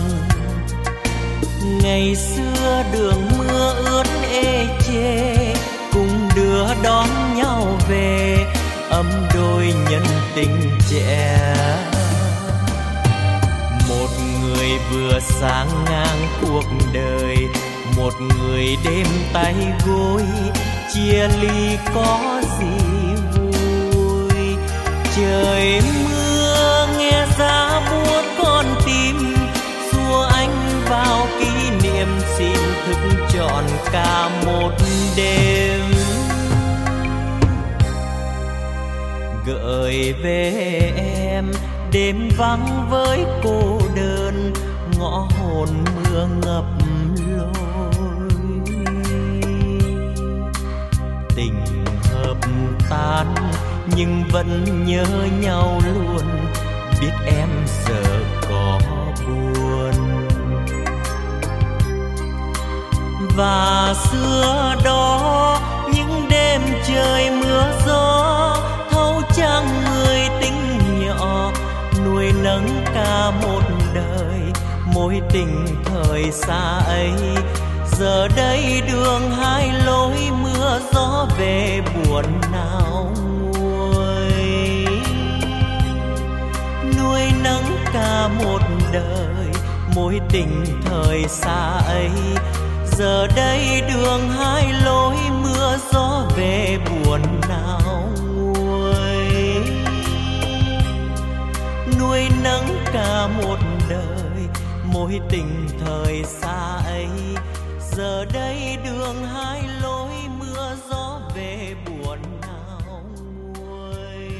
Ngày xưa đường mưa ướt ê chê, cùng đưa đón nhau về, ấm đôi nhân tình trẻ. Một người vừa sáng ngang cuộc đời, một người đêm tay gối, chia ly có gì vui. Trời mưa nghe giá buốt con tim, xua anh vào kỷ niệm, xin thức trọn cả một đêm. Gợi về em đêm vắng với cô đơn, ngõ hồn mưa ngập lối. Tình hợp tan nhưng vẫn nhớ nhau luôn, biết em giờ có buồn. Và xưa đó những đêm trời mưa gió, thâu trăng người tính nhỏ, nuôi nấng cả một đời mối tình thời xa ấy. Giờ đây đường hai lối, mưa gió về buồn nào nguôi. Nuôi nấng cả một đời mối tình thời xa ấy. Giờ đây đường hai lối, mưa gió về buồn nào nguôi. Nuôi nấng cả một đời mối tình thời xa ấy. Giờ đây đường hai lối, mưa gió về buồn nào nguôi.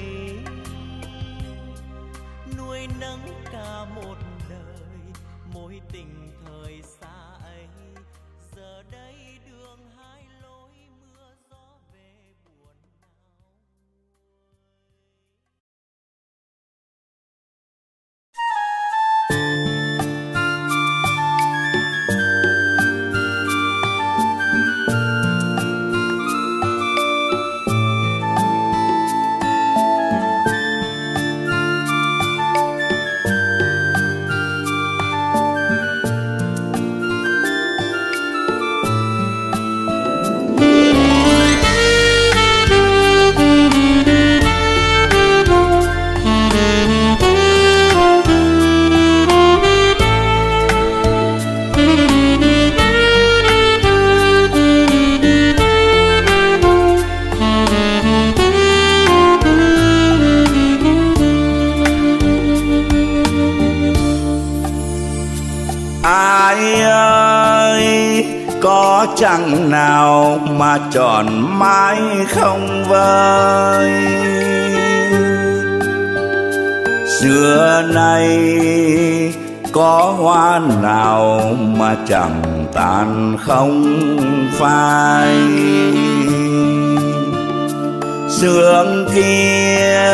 Nuôi nấng cả một đời mối tình thời xa ấy. Giờ đây đường hai lối, mưa gió về buồn nào. có trăng nào mà tròn mãi không vơi. Xưa nay có hoa nào mà chẳng tàn không phai. Sương kia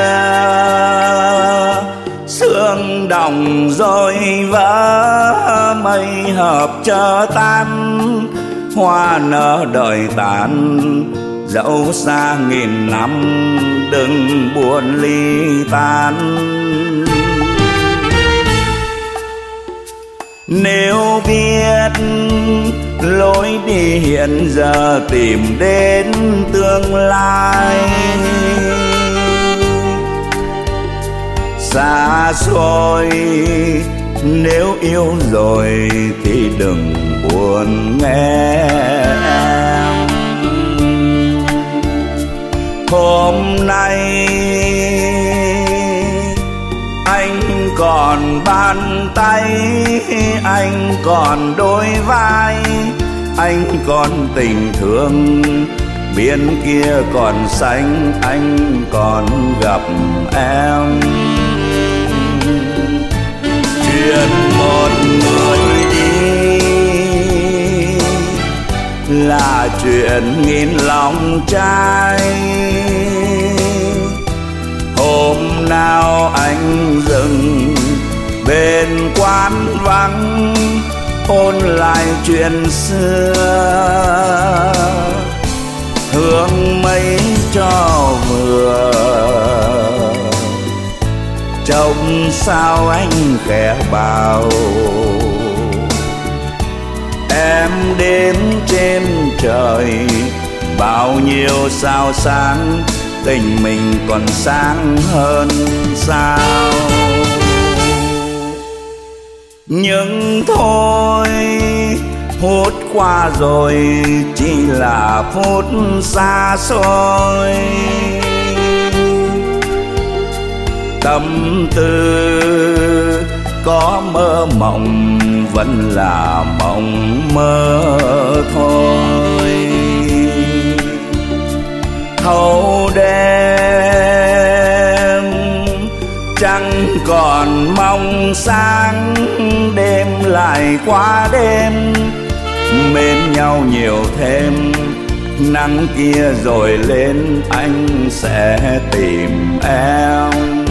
sương đồng rồi vỡ, mây hợp chớ tan, hoa nở đời tàn. Dẫu xa nghìn năm đừng buồn ly tan. Nếu biết lối đi hiện giờ tìm đến tương lai, xa xôi nếu yêu rồi thì đừng buồn nghe em. Hôm nay anh còn bàn tay, anh còn đôi vai, anh còn tình thương. Biển kia còn xanh, anh còn gặp em. Chuyện một người đi là chuyện nghìn lòng trai. Hôm nào anh dừng bên quán vắng, ôn lại chuyện xưa. Hương mây cho vừa, trông sao anh khẽ bảo. Em đến trên trời bao nhiêu sao sáng, tình mình còn sáng hơn sao. Nhưng thôi phút qua rồi chỉ là phút xa xôi. Tâm tư có mơ mộng vẫn là mộng mơ thôi. Thâu đêm trăng còn mong sáng, đêm lại qua đêm mến nhau nhiều thêm. Nắng kia rồi lên anh sẽ tìm em.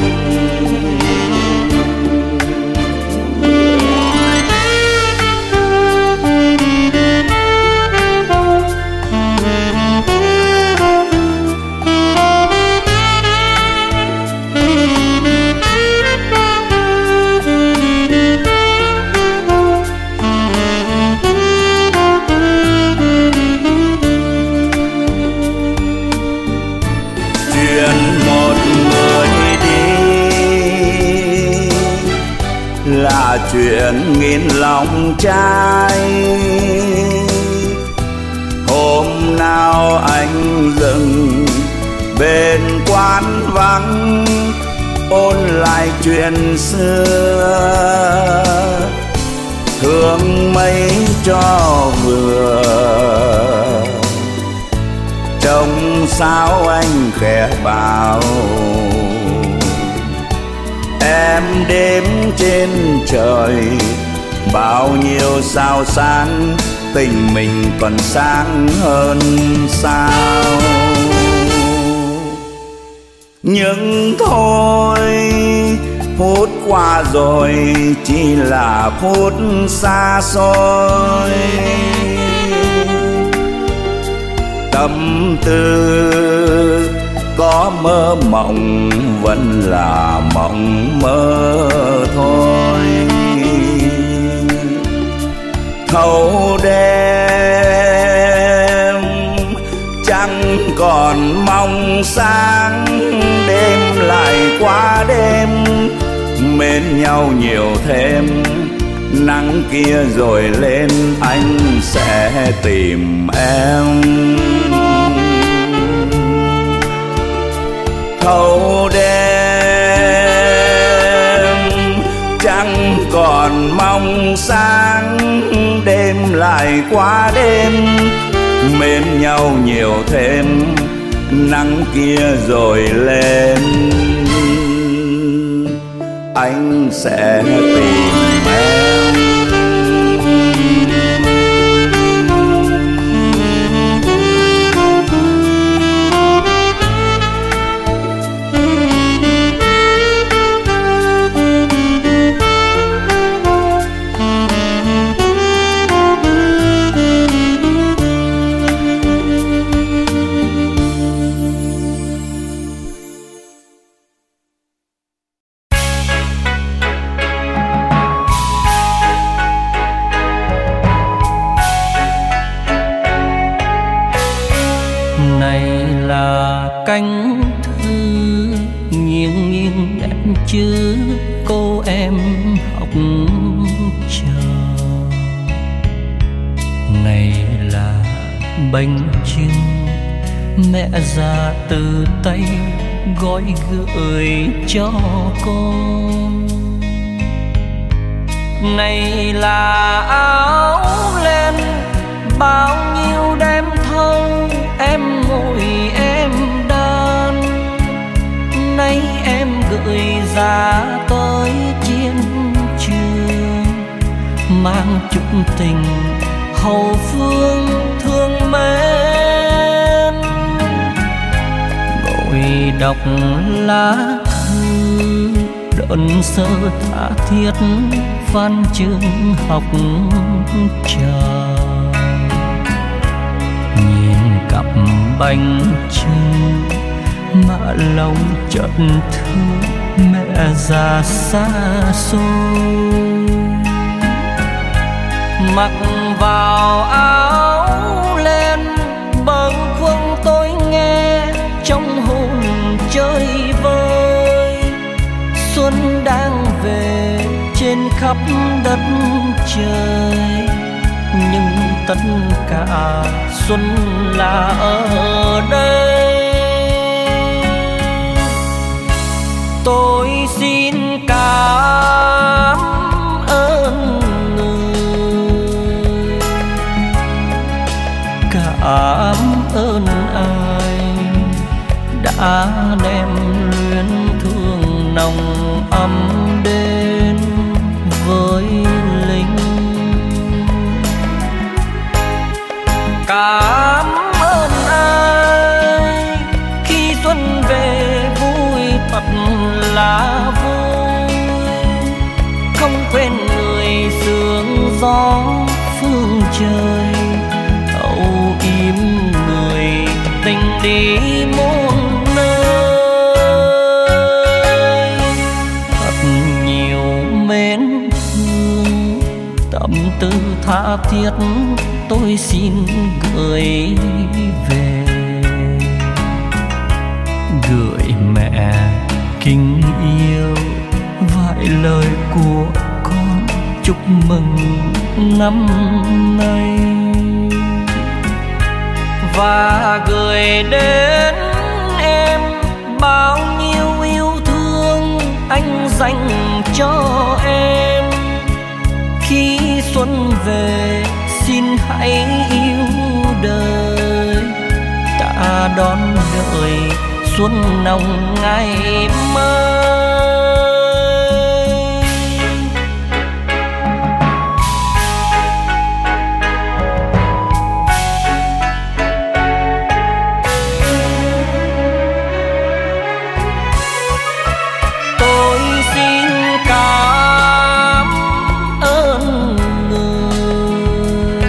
Là chuyện nghìn lòng trai. Hôm nào anh dừng bên quán vắng, ôn lại chuyện xưa. Hương mây cho vừa, trông sao anh khẽ bảo. Em đếm trên trời bao nhiêu sao sáng, tình mình còn sáng hơn sao. Nhưng thôi phút qua rồi chỉ là phút xa xôi. Tâm tư có mơ mộng vẫn là mộng mơ thôi. Thâu đêm trăng còn mong sáng, đêm lại qua đêm mến nhau nhiều thêm. Nắng kia rồi lên anh sẽ tìm em. Thâu đêm trăng còn mong sáng, đêm lại dài qua đêm, mến nhau nhiều thêm, nắng kia rồi lên. Anh sẽ tìm em. Cánh thư nghiêng nghiêng em chữ cô em học chờ. Này là bánh chưng mẹ già từ tay gói gửi cho con. Này là áo len bao nhiêu đêm thâu em ngồi em đan. Nay em gửi ra tới chiến trường, mang chút tình hậu phương thương mến. Ngồi đọc lá thư đơn sơ tha thiết phan chương học trò. Cặp bánh trưng mà lòng chợt thương mẹ già xa xôi. Mặc vào áo len bâng khuâng tôi nghe trong hồn chơi vơi. Xuân đang về trên khắp đất trời, nhưng tất cả xuân là ở đây. Tôi xin cảm ơn người, cảm ơn ai đã đem luyến thương nồng ấm đến với lính. Cảm ơn ai khi xuân về vui thật là vui, không quên người sương gió phương trời, âu yếm người tình đi muôn nơi. Thật nhiều mến thương tâm tư tha thiết tôi xin gửi về. Gửi mẹ kính yêu vài lời của con chúc mừng năm nay. Và gửi đến em bao nhiêu yêu thương anh dành cho em. Khi xuân về xin hãy yêu đời, ta đón đợi xuân nồng ngày mới. Tôi xin cảm ơn người,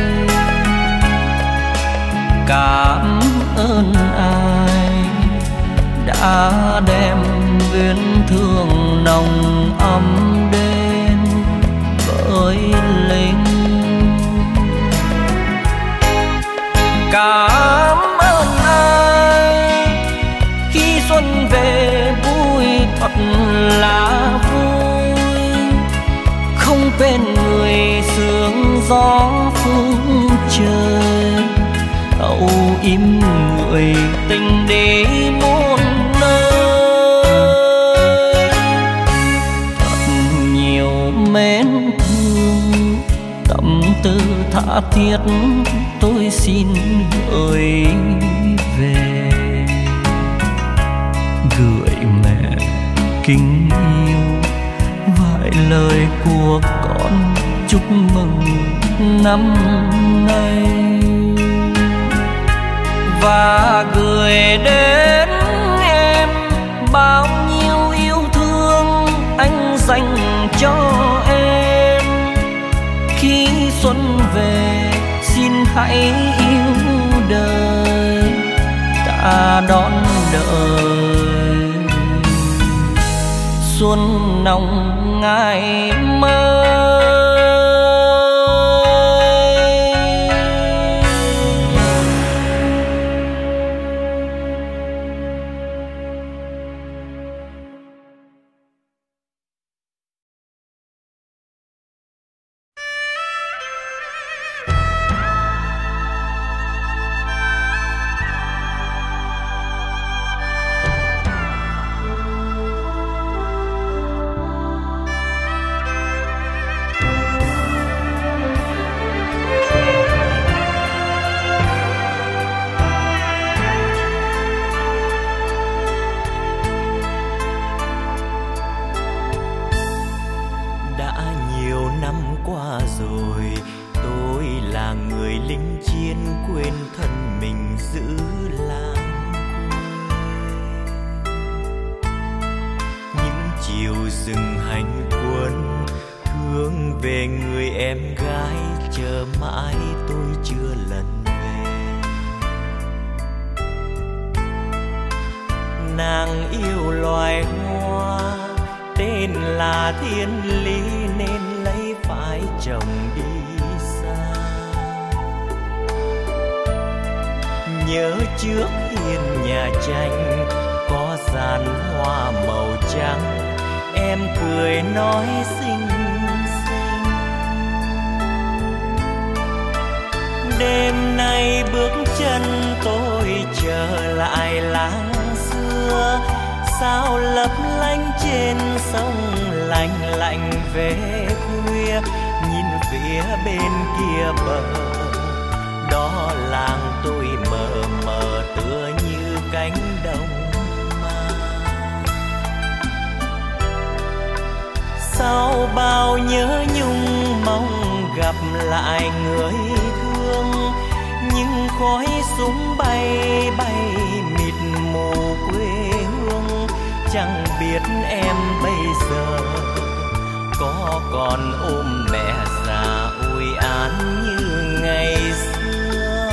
cảm ơn ai đã đem luyến thương nồng ấm đến với lính. Cảm ơn ai khi xuân về vui thật là vui, không quên người sương gió phương trời, âu yếm người tình đi muôn nơi. Thật nhiều mến thương tâm tư tha tha thiết tôi xin gửi về, gửi mẹ kính yêu vài lời của con chúc mừng năm nay, và gửi đến em bao nhiêu yêu thương anh dành cho em. Khi xuân về xin hãy yêu đời, ta đón đợi xuân nồng ngày mới. Sau bao nhớ nhung mong gặp lại người thương, nhưng khói súng bay bay mịt mù quê hương. Chẳng biết em bây giờ có còn ôm mẹ già ủi án như ngày xưa.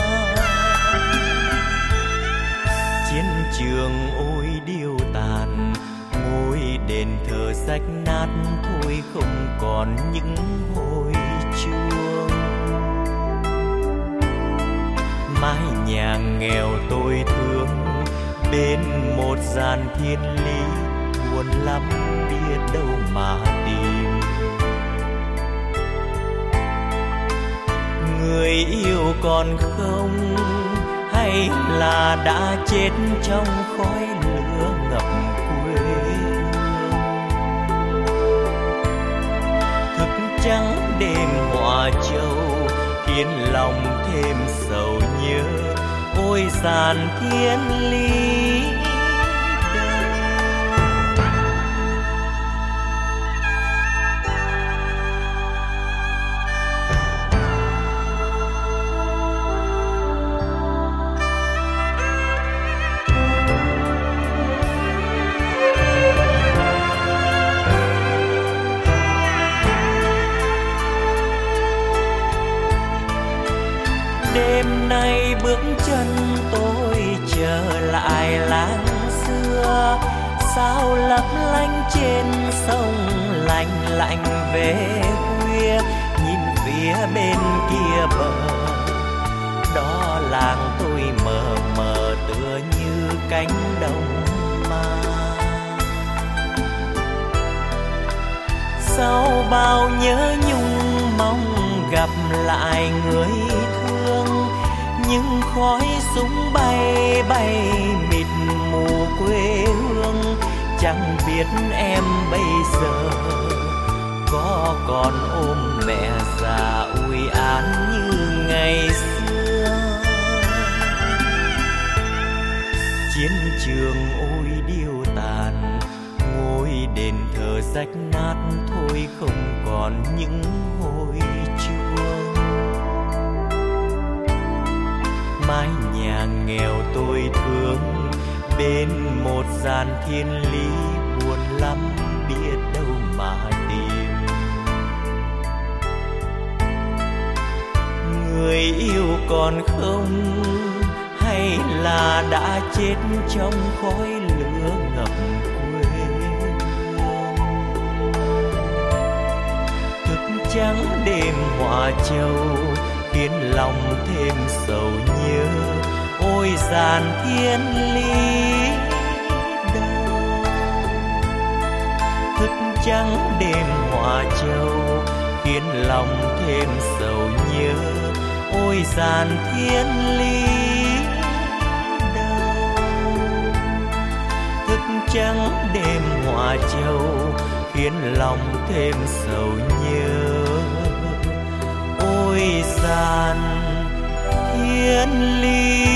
Chiến trường ôi điêu tàn, ngôi đền thờ rách nát thôi không còn những hồi chuông. Mái nhà nghèo tôi thương bên một gian thiên lý, buồn lắm biết đâu mà tìm. Người yêu còn không hay là đã chết trong khói lửa ngập quê hương. Thức trắng đêm hòa châu khiến lòng thêm sầu nhớ, ôi giàn thiên lý. Đêm nay bước chân tôi trở lại làng xưa, sao lấp lánh trên sông lạnh lạnh về khuya. Nhìn phía bên kia bờ, đó làng tôi mờ mờ tựa như cánh đồng ma. Sau bao nhớ nhung mong gặp lại người thương, nhưng khói súng bay bay mịt mù quê hương. Chẳng biết em bây giờ có còn ôm mẹ già ủi án như ngày xưa. Chiến trường ôi điêu tàn, ngôi đền thờ rách nát thôi không còn những hồi chuông. Mái nhà nghèo tôi thương bên một gian thiên lý, buồn lắm biết đâu mà tìm. Người yêu còn không hay là đã chết trong khói lửa ngập quê hương. Thức trắng đêm hòa châu khiến lòng thêm sầu nhớ, ôi giàn thiên lý đâu. Thức trắng đêm hòa châu khiến lòng thêm sầu nhớ, ôi giàn thiên lý đâu. Thức trắng đêm hòa châu khiến lòng thêm sầu nhớ, ôi giàn thiên lý.